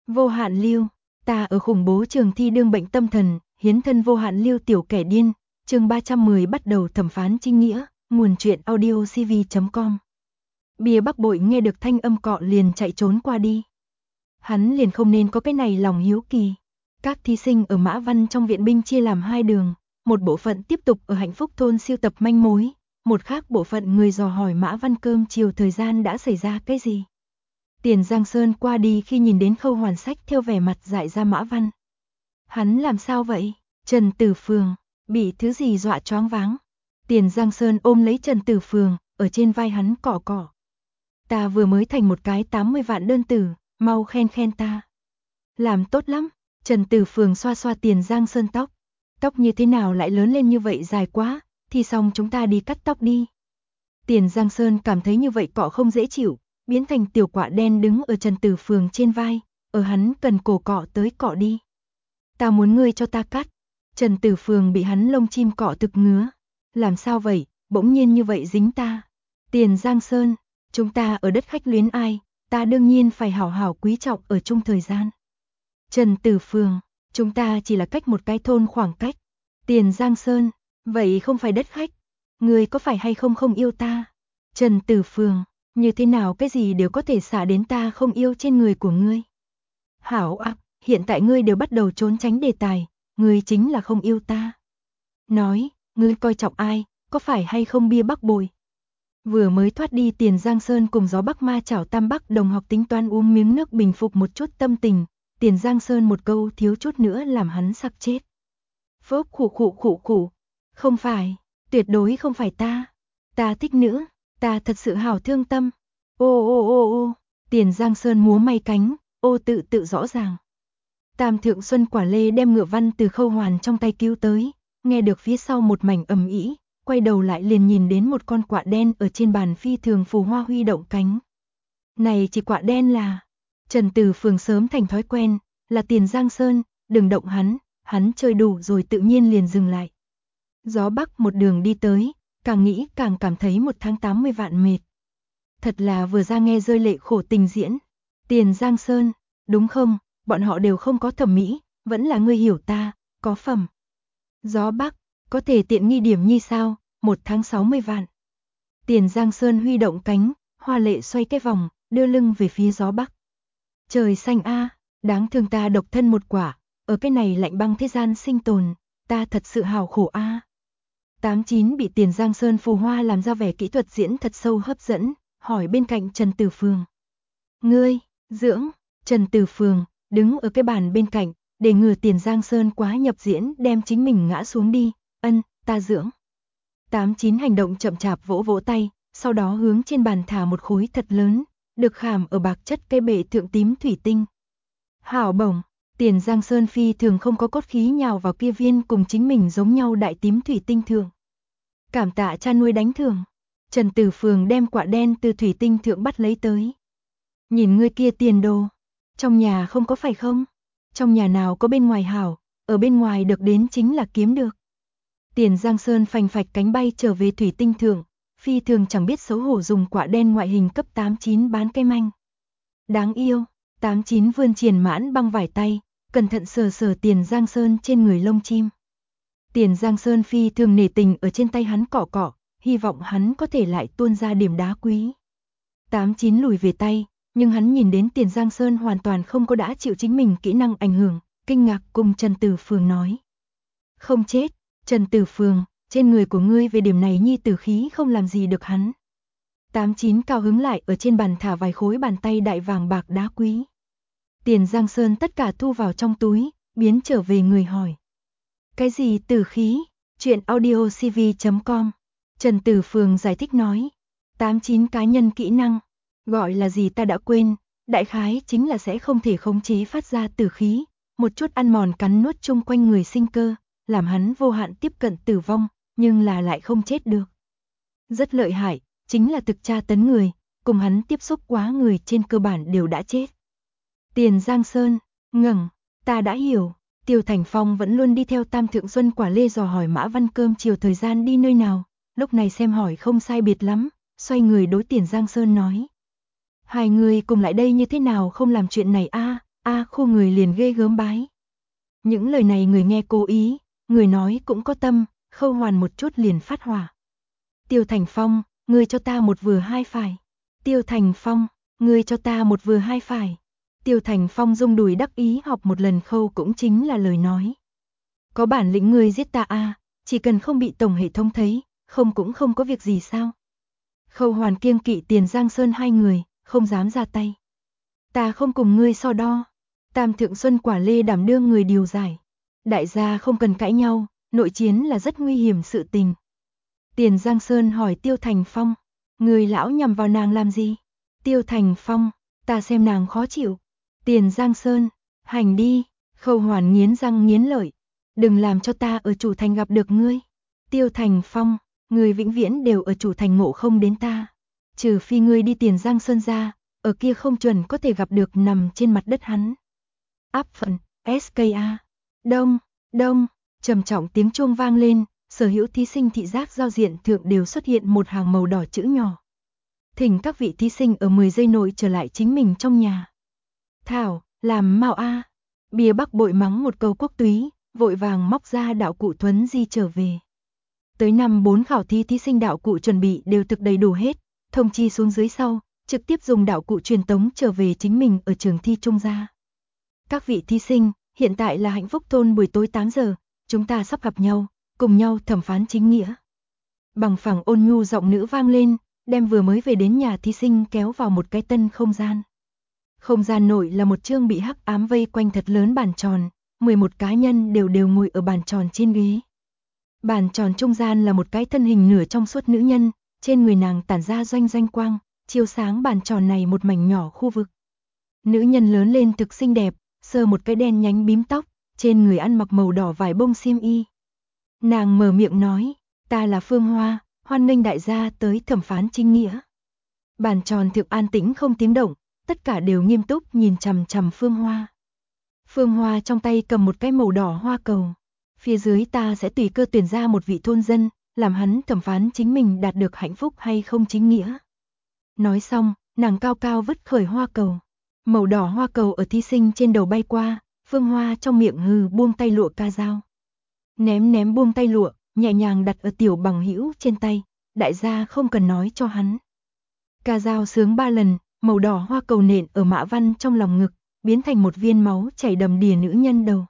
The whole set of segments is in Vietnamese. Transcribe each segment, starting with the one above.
Vô hạn lưu, ta ở khủng bố trường thi đương bệnh tâm thần, hiến thân vô hạn lưu tiểu kẻ điên, chương 310 bắt đầu thẩm phán chính nghĩa, nguồn truyện audio cv.com. Bia Bắc Bội nghe được thanh âm cọ liền chạy trốn qua đi. Hắn liền không nên có cái này lòng hiếu kỳ. Các thí sinh ở Mã Văn trong viện binh chia làm hai đường, một bộ phận tiếp tục ở Hạnh Phúc thôn siêu tập manh mối, một khác bộ phận người dò hỏi Mã Văn cơm chiều thời gian đã xảy ra cái gì. Tiền Giang Sơn qua đi khi nhìn đến Khâu Hoàn Sách theo vẻ mặt dại ra Mã Văn. Hắn làm sao vậy? Trần Tử Phường, bị thứ gì dọa choáng váng? Tiền Giang Sơn ôm lấy Trần Tử Phường, ở trên vai hắn cọ cọ. Ta vừa mới thành một cái 80 vạn đơn tử, mau khen khen ta. Làm tốt lắm. Trần Tử Phường xoa xoa Tiền Giang Sơn tóc. Tóc như thế nào lại lớn lên như vậy dài quá, thì xong chúng ta đi cắt tóc đi. Tiền Giang Sơn cảm thấy như vậy cọ không dễ chịu, biến thành tiểu quạ đen đứng ở Trần Tử Phường trên vai, ở hắn cần cổ cọ tới cọ đi. Ta muốn ngươi cho ta cắt. Trần Tử Phường bị hắn lông chim cọ thực ngứa. Làm sao vậy, bỗng nhiên như vậy dính ta. Tiền Giang Sơn, chúng ta ở đất khách luyến ai, ta đương nhiên phải hảo hảo quý trọng ở chung thời gian. Trần Tử Phường, chúng ta chỉ là cách một cái thôn khoảng cách. Tiền Giang Sơn, vậy không phải đất khách. Ngươi có phải hay không không yêu ta? Trần Tử Phường, như thế nào cái gì đều có thể xả đến ta không yêu trên người của ngươi. Hảo ạ, hiện tại ngươi đều bắt đầu trốn tránh đề tài, ngươi chính là không yêu ta. Nói, ngươi coi trọng ai, có phải hay không Bia Bắc Bội? Vừa mới thoát đi Tiền Giang Sơn cùng gió Bắc Ma chảo Tam Bắc đồng học tính toán uống miếng nước bình phục một chút tâm tình, Tiền Giang Sơn một câu thiếu chút nữa làm hắn sặc chết. Phốp khụ, không phải, tuyệt đối không phải ta thích nữa, ta thật sự hảo thương tâm. Ô, Tiền Giang Sơn múa may cánh, ô tự rõ ràng. Tam Thượng Xuân Quả Lê đem ngựa văn từ Khâu Hoàn trong tay cứu tới, nghe được phía sau một mảnh ầm ĩ, quay đầu lại liền nhìn đến một con quạ đen ở trên bàn phi thường phù hoa huy động cánh. Này chỉ quạ đen là... Trần Tử Phường sớm thành thói quen, là Tiền Giang Sơn, đừng động hắn chơi đủ rồi tự nhiên liền dừng lại. Gió Bắc một đường đi tới, càng nghĩ càng cảm thấy một tháng 80 vạn mệt. Thật là vừa ra nghe rơi lệ khổ tình diễn. Tiền Giang Sơn, đúng không, bọn họ đều không có thẩm mỹ, vẫn là ngươi hiểu ta, có phẩm. Gió Bắc, có thể tiện nghi điểm như sao, 1 tháng 60 vạn. Tiền Giang Sơn huy động cánh, hoa lệ xoay cái vòng, đưa lưng về phía gió Bắc. Trời xanh a, đáng thương ta độc thân một quả, ở cái này lạnh băng thế gian sinh tồn, ta thật sự hào khổ a. 89 bị Tiền Giang Sơn phù hoa làm ra vẻ kỹ thuật diễn thật sâu hấp dẫn, hỏi bên cạnh Trần Tử Phường. Ngươi, dưỡng, Trần Tử Phường, đứng ở cái bàn bên cạnh, để ngừa Tiền Giang Sơn quá nhập diễn đem chính mình ngã xuống đi, ta dưỡng. 89 hành động chậm chạp vỗ vỗ tay, sau đó hướng trên bàn thả một khối thật lớn, được khảm ở bạc chất cây bệ thượng tím thủy tinh. Hảo bổng, Tiền Giang Sơn phi thường không có cốt khí nhào vào kia viên cùng chính mình giống nhau đại tím thủy tinh thượng. Cảm tạ cha nuôi đánh thưởng. Trần Tử Phường đem quạ đen từ thủy tinh thượng bắt lấy tới. Nhìn ngươi kia tiền đồ, trong nhà không có phải không? Trong nhà nào có bên ngoài hảo, ở bên ngoài được đến chính là kiếm được. Tiền Giang Sơn phành phạch cánh bay trở về thủy tinh thượng, phi thường chẳng biết xấu hổ dùng quạ đen ngoại hình cấp 89 bán cây manh. Đáng yêu, 89 vươn triền mãn băng vải tay, cẩn thận sờ sờ Tiền Giang Sơn trên người lông chim. Tiền Giang Sơn phi thường nể tình ở trên tay hắn cọ cọ, hy vọng hắn có thể lại tuôn ra điểm đá quý. 89 lùi về tay, nhưng hắn nhìn đến Tiền Giang Sơn hoàn toàn không có đã chịu chính mình kỹ năng ảnh hưởng, kinh ngạc cùng Trần Tử Phường nói. Không chết, Trần Tử Phường, trên người của ngươi về điểm này nhi tử khí không làm gì được hắn. 89 cao hứng lại ở trên bàn thả vài khối bàn tay đại vàng bạc đá quý. Tiền Giang Sơn tất cả thu vào trong túi, biến trở về người hỏi. Cái gì tử khí? Chuyện audio cv.com. Trần Tử Phường giải thích nói. 89 cá nhân kỹ năng. Gọi là gì ta đã quên. Đại khái chính là sẽ không thể khống chế phát ra tử khí. Một chút ăn mòn cắn nuốt chung quanh người sinh cơ. Làm hắn vô hạn tiếp cận tử vong. Nhưng là lại không chết được. Rất lợi hại. Chính là thực tra tấn người. Cùng hắn tiếp xúc quá người trên cơ bản đều đã chết. Tiền Giang Sơn. Ngẩng. Ta đã hiểu. Tiêu Thành Phong vẫn luôn đi theo Tam Thượng Xuân Quả Lê dò hỏi Mã Văn cơm chiều thời gian đi nơi nào, lúc này xem hỏi không sai biệt lắm, xoay người đối Tiền Giang Sơn nói. Hai người cùng lại đây như thế nào không làm chuyện này a? Khu người liền ghê gớm bái. Những lời này người nghe cố ý, người nói cũng có tâm, Khâu Hoàn một chút liền phát hỏa. Tiêu Thành Phong, ngươi cho ta một vừa hai phải. Tiêu Thành Phong, ngươi cho ta một vừa hai phải. Tiêu Thành Phong rung đùi đắc ý học một lần khâu cũng chính là lời nói. Có bản lĩnh ngươi giết ta chỉ cần không bị tổng hệ thống thấy, không cũng không có việc gì sao. Khâu Hoàn kiêng kỵ Tiền Giang Sơn hai người, không dám ra tay. Ta không cùng ngươi so đo. Tam Thượng Xuân Quả Lê đảm đương người điều giải. Đại gia không cần cãi nhau, nội chiến là rất nguy hiểm sự tình. Tiền Giang Sơn hỏi Tiêu Thành Phong, người lão nhằm vào nàng làm gì? Tiêu Thành Phong, ta xem nàng khó chịu. Tiền Giang Sơn, hành đi. Khâu Hoàn nghiến răng nghiến lợi, đừng làm cho ta ở chủ thành gặp được ngươi. Tiêu Thành Phong, ngươi vĩnh viễn đều ở chủ thành ngộ không đến ta. Trừ phi ngươi đi Tiền Giang Sơn ra, ở kia không chuẩn có thể gặp được nằm trên mặt đất hắn. Áp phận, SKA. Đông, đông, trầm trọng tiếng chuông vang lên, sở hữu thí sinh thị giác giao diện thượng đều xuất hiện một hàng màu đỏ chữ nhỏ. Thỉnh các vị thí sinh ở 10 giây nội trở lại chính mình trong nhà. Thảo, làm mau Bìa Bắc bội mắng một câu quốc túy, vội vàng móc ra đạo cụ thuấn di trở về. Tới năm 4 khảo thí thí sinh đạo cụ chuẩn bị đều thực đầy đủ hết, thông chi xuống dưới sau, trực tiếp dùng đạo cụ truyền tống trở về chính mình ở trường thi trung gia. Các vị thí sinh, hiện tại là Hạnh Phúc Thôn buổi tối 8 giờ, chúng ta sắp gặp nhau, cùng nhau thẩm phán chính nghĩa. Bằng phẳng ôn nhu giọng nữ vang lên, đem vừa mới về đến nhà thí sinh kéo vào một cái tân không gian. Không gian nội là một chương bị hắc ám vây quanh thật lớn bàn tròn, 11 cá nhân đều ngồi ở bàn tròn trên ghế. Bàn tròn trung gian là một cái thân hình nửa trong suốt nữ nhân, trên người nàng tản ra doanh doanh quang, chiếu sáng bàn tròn này một mảnh nhỏ khu vực. Nữ nhân lớn lên thực xinh đẹp, sơ một cái đen nhánh bím tóc, trên người ăn mặc màu đỏ vải bông xiêm y. Nàng mở miệng nói, ta là Phương Hoa, hoan nghênh đại gia tới thẩm phán chính nghĩa. Bàn tròn thực an tĩnh không tiếng động, tất cả đều nghiêm túc nhìn chằm chằm Phương Hoa. Phương Hoa trong tay cầm một cái màu đỏ hoa cầu. Phía dưới ta sẽ tùy cơ tuyển ra một vị thôn dân, làm hắn thẩm phán chính mình đạt được hạnh phúc hay không chính nghĩa. Nói xong, nàng cao cao vứt khởi hoa cầu. Màu đỏ hoa cầu ở thí sinh trên đầu bay qua, Phương Hoa trong miệng hừ buông tay lụa ca dao. Ném buông tay lụa, nhẹ nhàng đặt ở tiểu bằng hữu trên tay, đại gia không cần nói cho hắn. Ca dao sướng 3 lần, màu đỏ hoa cầu nện ở Mã Văn trong lòng ngực, biến thành một viên máu chảy đầm đìa nữ nhân đầu.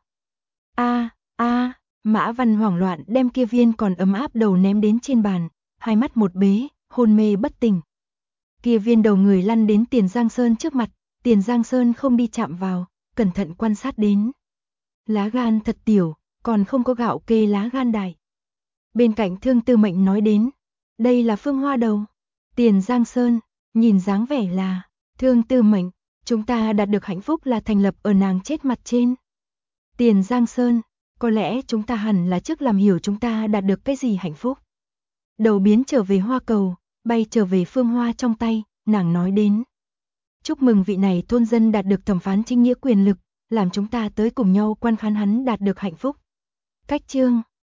Mã Văn hoảng loạn đem kia viên còn ấm áp đầu ném đến trên bàn, hai mắt một bế, hôn mê bất tỉnh. Kia viên đầu người lăn đến Tiền Giang Sơn trước mặt, Tiền Giang Sơn không đi chạm vào, cẩn thận quan sát đến. Lá gan thật tiểu, còn không có gạo kê lá gan đại. Bên cạnh Thương Tư Mệnh nói đến, đây là Phương Hoa đầu. Tiền Giang Sơn, nhìn dáng vẻ là, Thương Tư Mệnh, chúng ta đạt được hạnh phúc là thành lập ở nàng chết mặt trên. Tiền Giang Sơn, có lẽ chúng ta hẳn là trước làm hiểu chúng ta đạt được cái gì hạnh phúc. Đầu biến trở về hoa cầu, bay trở về Phương Hoa trong tay, nàng nói đến. Chúc mừng vị này thôn dân đạt được thẩm phán chính nghĩa quyền lực, làm chúng ta tới cùng nhau quan khán hắn đạt được hạnh phúc. Cách chương